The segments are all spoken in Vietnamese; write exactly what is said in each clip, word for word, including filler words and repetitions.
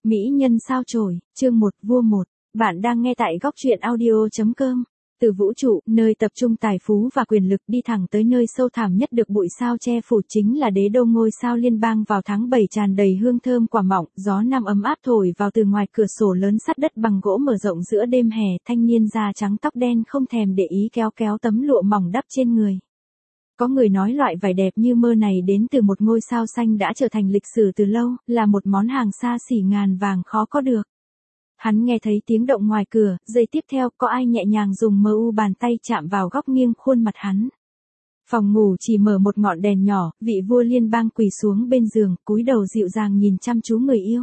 Mỹ nhân sao chổi, chương một, vua một. Bạn đang nghe tại góc truyện audio chấm com. Từ vũ trụ, nơi tập trung tài phú và quyền lực đi thẳng tới nơi sâu thẳm nhất được bụi sao che phủ chính là đế đô ngôi sao liên bang vào tháng bảy tràn đầy hương thơm quả mọng, gió nam ấm áp thổi vào từ ngoài cửa sổ lớn sắt đất bằng gỗ mở rộng giữa đêm hè, thanh niên da trắng tóc đen không thèm để ý kéo kéo tấm lụa mỏng đắp trên người. Có người nói loại vải đẹp như mơ này đến từ một ngôi sao xanh đã trở thành lịch sử từ lâu, là một món hàng xa xỉ ngàn vàng khó có được. Hắn nghe thấy tiếng động ngoài cửa, giây tiếp theo có ai nhẹ nhàng dùng mờ u bàn tay chạm vào góc nghiêng khuôn mặt hắn. Phòng ngủ chỉ mở một ngọn đèn nhỏ, vị vua liên bang quỳ xuống bên giường, cúi đầu dịu dàng nhìn chăm chú người yêu.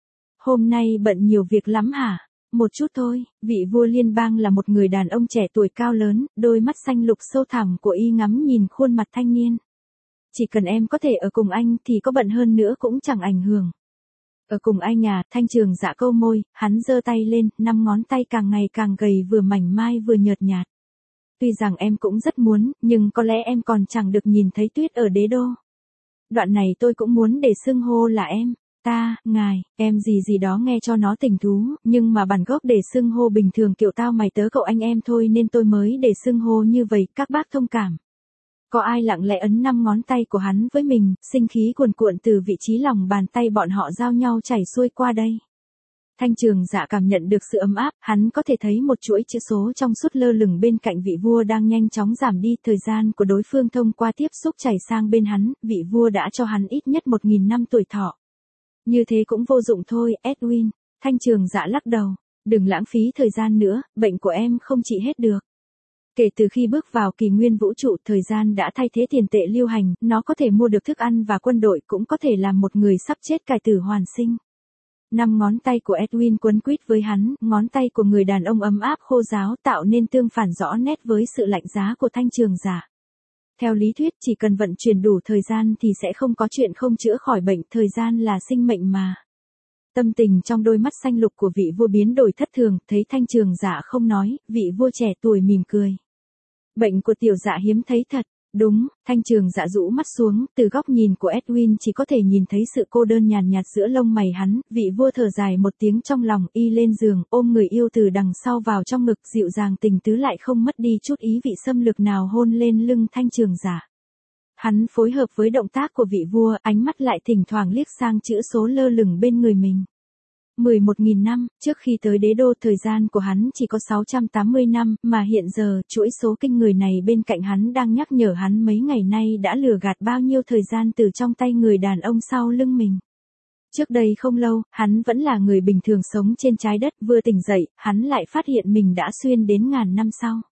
Hôm nay bận nhiều việc lắm hả? Một chút thôi, vị vua liên bang là một người đàn ông trẻ tuổi cao lớn, đôi mắt xanh lục sâu thẳm của y ngắm nhìn khuôn mặt thanh niên. Chỉ cần em có thể ở cùng anh thì có bận hơn nữa cũng chẳng ảnh hưởng. Ở cùng anh à, Thanh Trường Dạ câu môi, hắn giơ tay lên, năm ngón tay càng ngày càng gầy vừa mảnh mai vừa nhợt nhạt. Tuy rằng em cũng rất muốn, nhưng có lẽ em còn chẳng được nhìn thấy tuyết ở đế đô. Đoạn này tôi cũng muốn để xưng hô là em. Ta, ngài, em gì gì đó nghe cho nó tình thú, nhưng mà bản gốc để xưng hô bình thường kiểu tao mày tớ cậu anh em thôi nên tôi mới để xưng hô như vậy, các bác thông cảm. Có ai lặng lẽ ấn năm ngón tay của hắn với mình, sinh khí cuồn cuộn từ vị trí lòng bàn tay bọn họ giao nhau chảy xuôi qua đây. Thanh Trường Dạ cảm nhận được sự ấm áp, hắn có thể thấy một chuỗi chữ số trong suốt lơ lửng bên cạnh vị vua đang nhanh chóng giảm đi, thời gian của đối phương thông qua tiếp xúc chảy sang bên hắn, vị vua đã cho hắn ít nhất một nghìn năm tuổi thọ. Như thế cũng vô dụng thôi, Edwin. Thanh Trường Dạ lắc đầu. Đừng lãng phí thời gian nữa, bệnh của em không trị hết được. Kể từ khi bước vào kỷ nguyên vũ trụ, thời gian đã thay thế tiền tệ lưu hành, nó có thể mua được thức ăn và quân đội, cũng có thể làm một người sắp chết cải tử hoàn sinh. Năm ngón tay của Edwin quấn quýt với hắn, ngón tay của người đàn ông ấm áp khô ráo tạo nên tương phản rõ nét với sự lạnh giá của Thanh Trường Dạ. Theo lý thuyết chỉ cần vận chuyển đủ thời gian thì sẽ không có chuyện không chữa khỏi bệnh, thời gian là sinh mệnh mà. Tâm tình trong đôi mắt xanh lục của vị vua biến đổi thất thường, thấy Thanh Trường Dạ không nói, vị vua trẻ tuổi mỉm cười. Bệnh của tiểu dạ hiếm thấy thật. Đúng, Thanh Trường Dạ rũ mắt xuống, từ góc nhìn của Edwin chỉ có thể nhìn thấy sự cô đơn nhàn nhạt giữa lông mày hắn, vị vua thở dài một tiếng trong lòng, y lên giường, ôm người yêu từ đằng sau vào trong ngực, dịu dàng tình tứ lại không mất đi chút ý vị xâm lược nào hôn lên lưng Thanh Trường Dạ. Hắn phối hợp với động tác của vị vua, ánh mắt lại thỉnh thoảng liếc sang chữ số lơ lửng bên người mình. mười một nghìn năm, trước khi tới đế đô thời gian của hắn chỉ có sáu trăm tám mươi năm, mà hiện giờ chuỗi số kinh người này bên cạnh hắn đang nhắc nhở hắn mấy ngày nay đã lừa gạt bao nhiêu thời gian từ trong tay người đàn ông sau lưng mình. Trước đây không lâu, hắn vẫn là người bình thường sống trên trái đất, vừa tỉnh dậy, hắn lại phát hiện mình đã xuyên đến ngàn năm sau.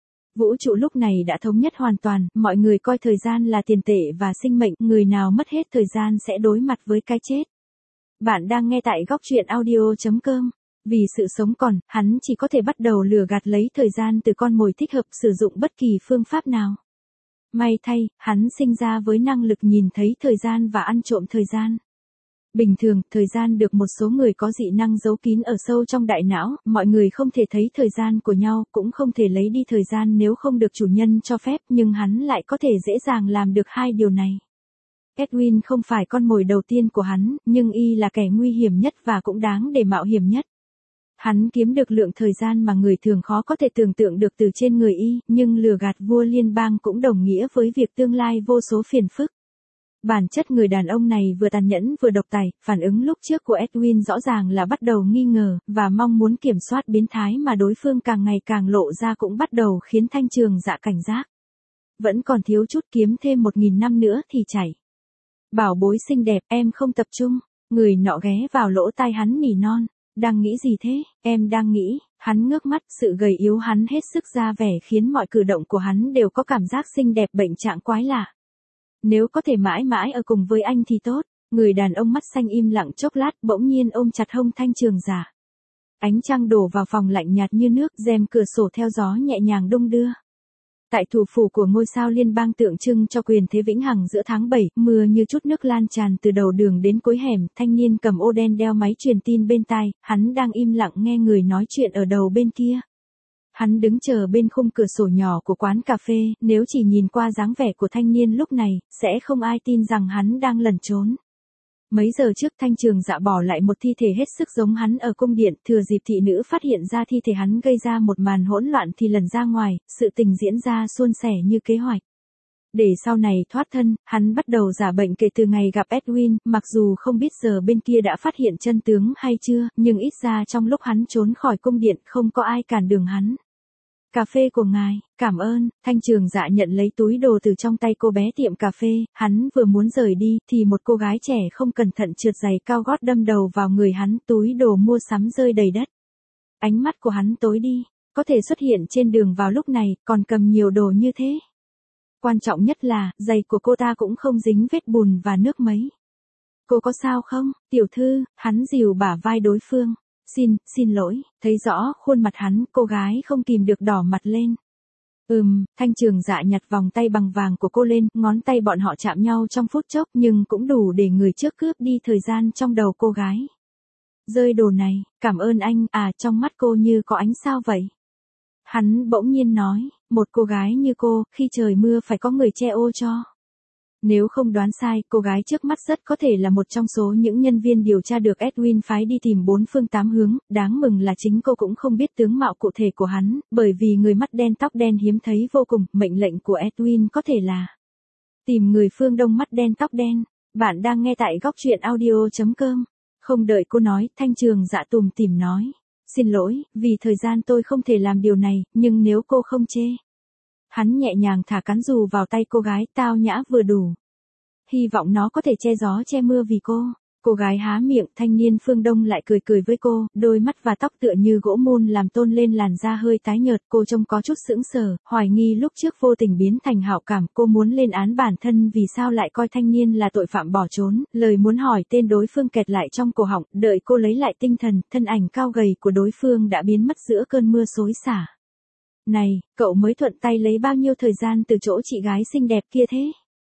Vũ trụ lúc này đã thống nhất hoàn toàn, mọi người coi thời gian là tiền tệ và sinh mệnh, người nào mất hết thời gian sẽ đối mặt với cái chết. Bạn đang nghe tại góc truyện audio chấm com. Vì sự sống còn, hắn chỉ có thể bắt đầu lừa gạt lấy thời gian từ con mồi thích hợp, sử dụng bất kỳ phương pháp nào. May thay, hắn sinh ra với năng lực nhìn thấy thời gian và ăn trộm thời gian. Bình thường, thời gian được một số người có dị năng giấu kín ở sâu trong đại não, mọi người không thể thấy thời gian của nhau, cũng không thể lấy đi thời gian nếu không được chủ nhân cho phép, nhưng hắn lại có thể dễ dàng làm được hai điều này. Edwin không phải con mồi đầu tiên của hắn, nhưng y là kẻ nguy hiểm nhất và cũng đáng để mạo hiểm nhất. Hắn kiếm được lượng thời gian mà người thường khó có thể tưởng tượng được từ trên người y, nhưng lừa gạt vua liên bang cũng đồng nghĩa với việc tương lai vô số phiền phức. Bản chất người đàn ông này vừa tàn nhẫn vừa độc tài, phản ứng lúc trước của Edwin rõ ràng là bắt đầu nghi ngờ, và mong muốn kiểm soát biến thái mà đối phương càng ngày càng lộ ra cũng bắt đầu khiến Thanh Trường Dạ cảnh giác. Vẫn còn thiếu chút, kiếm thêm một nghìn năm nữa thì chảy. Bảo bối xinh đẹp, em không tập trung. Người nọ ghé vào lỗ tai hắn nỉ non. Đang nghĩ gì thế? Em đang nghĩ. Hắn ngước mắt, sự gầy yếu hắn hết sức ra vẻ khiến mọi cử động của hắn đều có cảm giác xinh đẹp, bệnh trạng quái lạ. Nếu có thể mãi mãi ở cùng với anh thì tốt. Người đàn ông mắt xanh im lặng chốc lát, bỗng nhiên ôm chặt hông Thanh Trường Dạ. Ánh trăng đổ vào phòng lạnh nhạt như nước, rèm cửa sổ theo gió nhẹ nhàng đung đưa. Tại thủ phủ của ngôi sao liên bang tượng trưng cho quyền thế vĩnh hằng giữa tháng bảy, mưa như chút nước lan tràn từ đầu đường đến cuối hẻm, thanh niên cầm ô đen đeo máy truyền tin bên tai, hắn đang im lặng nghe người nói chuyện ở đầu bên kia. Hắn đứng chờ bên khung cửa sổ nhỏ của quán cà phê, nếu chỉ nhìn qua dáng vẻ của thanh niên lúc này, sẽ không ai tin rằng hắn đang lẩn trốn. Mấy giờ trước Thanh Trường Dạ bỏ lại một thi thể hết sức giống hắn ở cung điện, thừa dịp thị nữ phát hiện ra thi thể hắn gây ra một màn hỗn loạn thì lần ra ngoài, sự tình diễn ra suôn sẻ như kế hoạch. Để sau này thoát thân, hắn bắt đầu giả bệnh kể từ ngày gặp Edwin, mặc dù không biết giờ bên kia đã phát hiện chân tướng hay chưa, nhưng ít ra trong lúc hắn trốn khỏi cung điện không có ai cản đường hắn. Cà phê của ngài, cảm ơn. Thanh Trường Dạ nhận lấy túi đồ từ trong tay cô bé tiệm cà phê, hắn vừa muốn rời đi thì một cô gái trẻ không cẩn thận trượt giày cao gót đâm đầu vào người hắn, túi đồ mua sắm rơi đầy đất. Ánh mắt của hắn tối đi, có thể xuất hiện trên đường vào lúc này, còn cầm nhiều đồ như thế. Quan trọng nhất là, giày của cô ta cũng không dính vết bùn và nước mấy. Cô có sao không, tiểu thư? Hắn dìu bả vai đối phương. Xin, xin lỗi, thấy rõ khuôn mặt hắn, cô gái không kìm được đỏ mặt lên. Ừm, Thanh Trường Dạ nhặt vòng tay bằng vàng của cô lên, ngón tay bọn họ chạm nhau trong phút chốc nhưng cũng đủ để người trước cướp đi thời gian trong đầu cô gái. Rơi đồ này, cảm ơn anh, à trong mắt cô như có ánh sao vậy. Hắn bỗng nhiên nói, một cô gái như cô, khi trời mưa phải có người che ô cho. Nếu không đoán sai, cô gái trước mắt rất có thể là một trong số những nhân viên điều tra được Edwin phái đi tìm bốn phương tám hướng, đáng mừng là chính cô cũng không biết tướng mạo cụ thể của hắn, bởi vì người mắt đen tóc đen hiếm thấy vô cùng, mệnh lệnh của Edwin có thể là tìm người phương Đông mắt đen tóc đen. Bạn đang nghe tại góc truyện audio chấm com. Không đợi cô nói, Thanh Trường Dạ tùm tìm nói. Xin lỗi, vì thời gian tôi không thể làm điều này, nhưng nếu cô không chê. Hắn nhẹ nhàng thả cán dù vào tay cô gái, tao nhã vừa đủ. Hy vọng nó có thể che gió che mưa vì cô. Cô gái há miệng, thanh niên phương Đông lại cười cười với cô, đôi mắt và tóc tựa như gỗ mun làm tôn lên làn da hơi tái nhợt, cô trông có chút sững sờ, hoài nghi lúc trước vô tình biến thành hảo cảm, cô muốn lên án bản thân vì sao lại coi thanh niên là tội phạm bỏ trốn, lời muốn hỏi tên đối phương kẹt lại trong cổ họng, đợi cô lấy lại tinh thần, thân ảnh cao gầy của đối phương đã biến mất giữa cơn mưa xối xả. Này, cậu mới thuận tay lấy bao nhiêu thời gian từ chỗ chị gái xinh đẹp kia thế?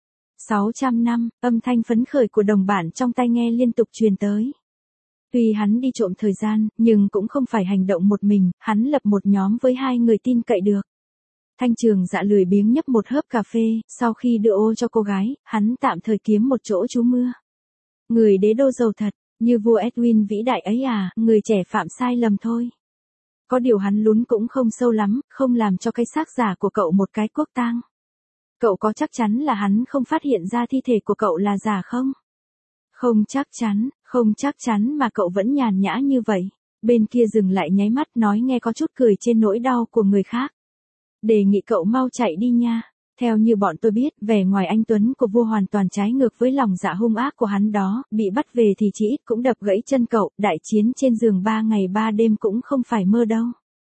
sáu trăm năm, âm thanh phấn khởi của đồng bạn trong tai nghe liên tục truyền tới. Tuy hắn đi trộm thời gian, nhưng cũng không phải hành động một mình, hắn lập một nhóm với hai người tin cậy được. Thanh Trường Dạ lười biếng nhấp một hớp cà phê, sau khi đưa ô cho cô gái, hắn tạm thời kiếm một chỗ trú mưa. Người đế đô giàu thật, như vua Edwin vĩ đại ấy à, người trẻ phạm sai lầm thôi. Có điều hắn lún cũng không sâu lắm, không làm cho cái xác giả của cậu một cái quốc tang. Cậu có chắc chắn là hắn không phát hiện ra thi thể của cậu là giả không? Không chắc chắn, không chắc chắn mà cậu vẫn nhàn nhã như vậy. Bên kia dừng lại nháy mắt nói nghe có chút cười trên nỗi đau của người khác. Đề nghị cậu mau chạy đi nha. Theo như bọn tôi biết, vẻ ngoài anh Tuấn của vua hoàn toàn trái ngược với lòng dạ hung ác của hắn đó, bị bắt về thì chỉ ít cũng đập gãy chân cậu, đại chiến trên giường ba ngày ba đêm cũng không phải mơ đâu.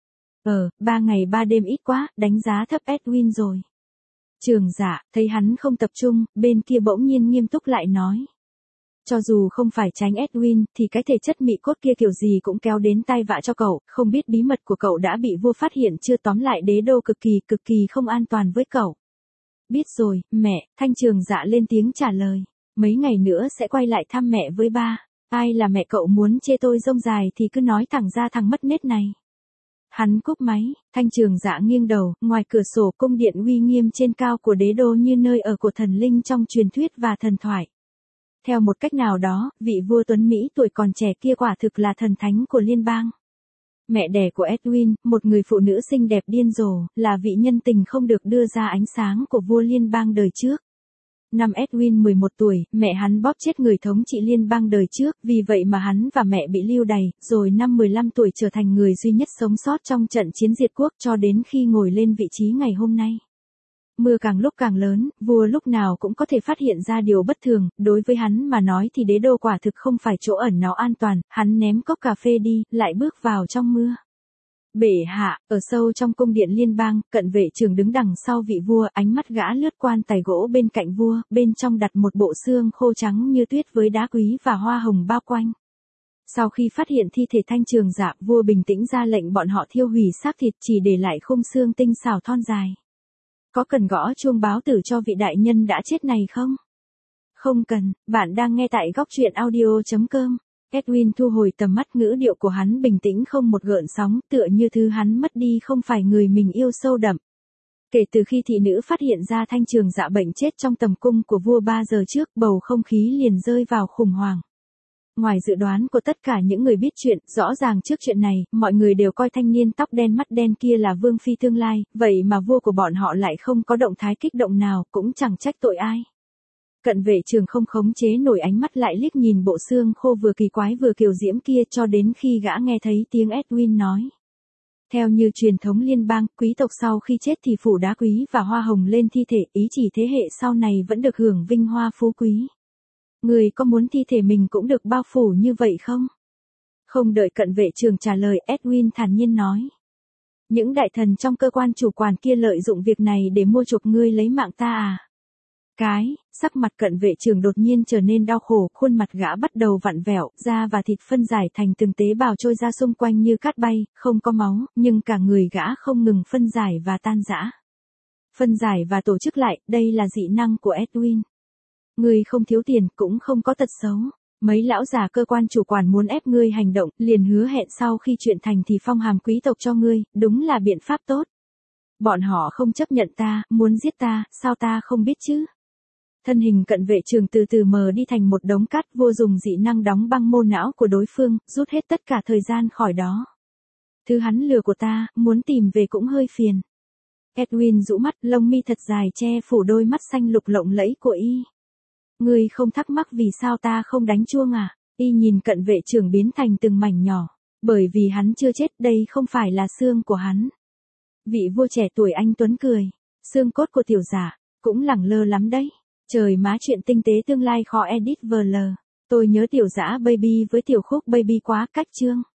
Ờ, ba ngày ba đêm ít quá, đánh giá thấp Edwin rồi. Trường Dạ, thấy hắn không tập trung, bên kia bỗng nhiên nghiêm túc lại nói. Cho dù không phải tránh Edwin, thì cái thể chất mị cốt kia kiểu gì cũng kéo đến tai vạ cho cậu, không biết bí mật của cậu đã bị vua phát hiện chưa, tóm lại đế đô cực kỳ cực kỳ không an toàn với cậu. Biết rồi, mẹ, Thanh Trường Dạ lên tiếng trả lời. Mấy ngày nữa sẽ quay lại thăm mẹ với ba. Ai là mẹ cậu muốn chê tôi rông dài thì cứ nói thẳng ra thằng mất nết này. Hắn cúp máy, Thanh Trường Dạ nghiêng đầu, ngoài cửa sổ cung điện uy nghiêm trên cao của đế đô như nơi ở của thần linh trong truyền thuyết và thần thoại. Theo một cách nào đó, vị vua tuấn Mỹ tuổi còn trẻ kia quả thực là thần thánh của liên bang. Mẹ đẻ của Edwin, một người phụ nữ xinh đẹp điên rồ, là vị nhân tình không được đưa ra ánh sáng của vua liên bang đời trước. Năm Edwin mười một tuổi, mẹ hắn bóp chết người thống trị liên bang đời trước, vì vậy mà hắn và mẹ bị lưu đày, rồi năm mười lăm tuổi trở thành người duy nhất sống sót trong trận chiến diệt quốc cho đến khi ngồi lên vị trí ngày hôm nay. Mưa càng lúc càng lớn, vua lúc nào cũng có thể phát hiện ra điều bất thường, đối với hắn mà nói thì đế đô quả thực không phải chỗ ẩn náu an toàn, hắn ném cốc cà phê đi, lại bước vào trong mưa. Bệ hạ, ở sâu trong cung điện liên bang, cận vệ trưởng đứng đằng sau vị vua, ánh mắt gã lướt quan tài gỗ bên cạnh vua, bên trong đặt một bộ xương khô trắng như tuyết với đá quý và hoa hồng bao quanh. Sau khi phát hiện thi thể Thanh Trường Dạ, vua bình tĩnh ra lệnh bọn họ thiêu hủy xác thịt, chỉ để lại khung xương tinh xảo thon dài. Có cần gõ chuông báo tử cho vị đại nhân đã chết này không? Không cần, bạn đang nghe tại góc truyện audio chấm com. Edwin thu hồi tầm mắt, ngữ điệu của hắn bình tĩnh không một gợn sóng, tựa như thứ hắn mất đi không phải người mình yêu sâu đậm. Kể từ khi thị nữ phát hiện ra Thanh Trường Dạ bệnh chết trong tầm cung của vua ba giờ trước, bầu không khí liền rơi vào khủng hoảng. Ngoài dự đoán của tất cả những người biết chuyện, rõ ràng trước chuyện này, mọi người đều coi thanh niên tóc đen mắt đen kia là vương phi tương lai, vậy mà vua của bọn họ lại không có động thái kích động nào, cũng chẳng trách tội ai. Cận vệ trường không khống chế nổi ánh mắt lại liếc nhìn bộ xương khô vừa kỳ quái vừa kiều diễm kia cho đến khi gã nghe thấy tiếng Edwin nói. Theo như truyền thống liên bang, quý tộc sau khi chết thì phủ đá quý và hoa hồng lên thi thể, ý chỉ thế hệ sau này vẫn được hưởng vinh hoa phú quý. Người có muốn thi thể mình cũng được bao phủ như vậy không? Không đợi cận vệ trường trả lời, Edwin thản nhiên nói. Những đại thần trong cơ quan chủ quản kia lợi dụng việc này để mua chuộc ngươi lấy mạng ta à? Cái, sắc mặt cận vệ trường đột nhiên trở nên đau khổ, khuôn mặt gã bắt đầu vặn vẹo, da và thịt phân giải thành từng tế bào trôi ra xung quanh như cát bay, không có máu, nhưng cả người gã không ngừng phân giải và tan rã. Phân giải và tổ chức lại, đây là dị năng của Edwin. Ngươi không thiếu tiền, cũng không có tật xấu. Mấy lão già cơ quan chủ quản muốn ép ngươi hành động, liền hứa hẹn sau khi chuyện thành thì phong hàm quý tộc cho ngươi, đúng là biện pháp tốt. Bọn họ không chấp nhận ta, muốn giết ta, sao ta không biết chứ? Thân hình cận vệ trường từ từ mờ đi thành một đống cát, vô dùng dị năng đóng băng mô não của đối phương, rút hết tất cả thời gian khỏi đó. Thứ hắn lừa của ta, muốn tìm về cũng hơi phiền. Edwin rũ mắt, lông mi thật dài che phủ đôi mắt xanh lục lộng lẫy của y. Ngươi không thắc mắc vì sao ta không đánh chuông à? Y nhìn cận vệ trưởng biến thành từng mảnh nhỏ. Bởi vì hắn chưa chết, đây không phải là xương của hắn. Vị vua trẻ tuổi anh tuấn cười. Xương cốt của tiểu giả, cũng lẳng lơ lắm đấy. Trời má, chuyện tinh tế tương lai khó edit vờ lờ. Tôi nhớ tiểu dã baby với tiểu khúc baby quá cách chương.